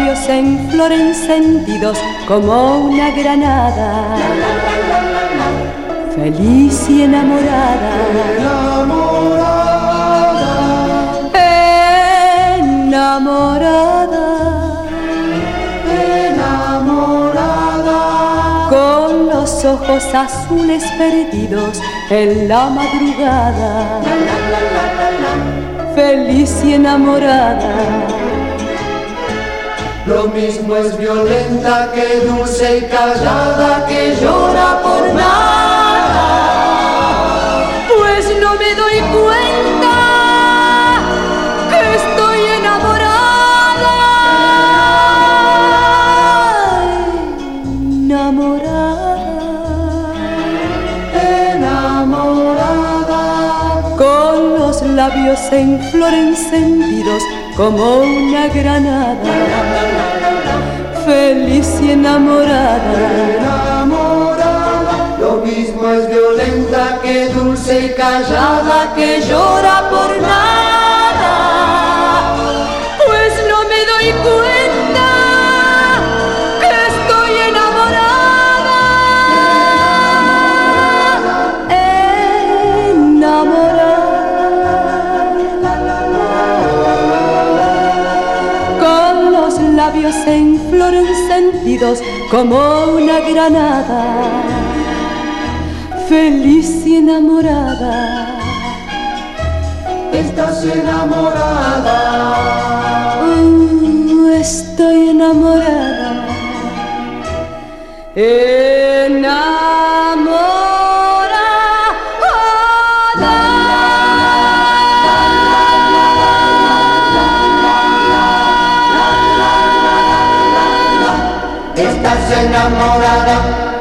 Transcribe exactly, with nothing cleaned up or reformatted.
labios en flor encendidos como una granada, feliz y enamorada, enamorada, enamorada, con los ojos azules perdidos en la madrugada, feliz y enamorada. Lo mismo es violenta que dulce y callada, que llora por nada, pues no me doy cuenta que estoy enamorada, enamorada, enamorada, con los labios en flor encendidos como una granada, feliz y enamorada, enamorada. Lo mismo es violenta que dulce y callada, que llora por nada, pues no me doy cuenta que estoy enamorada, enamorada. Labios en flor encendidos como una granada, feliz y enamorada. Estás enamorada, uh, estoy enamorada, enamorada. Estás enamorada.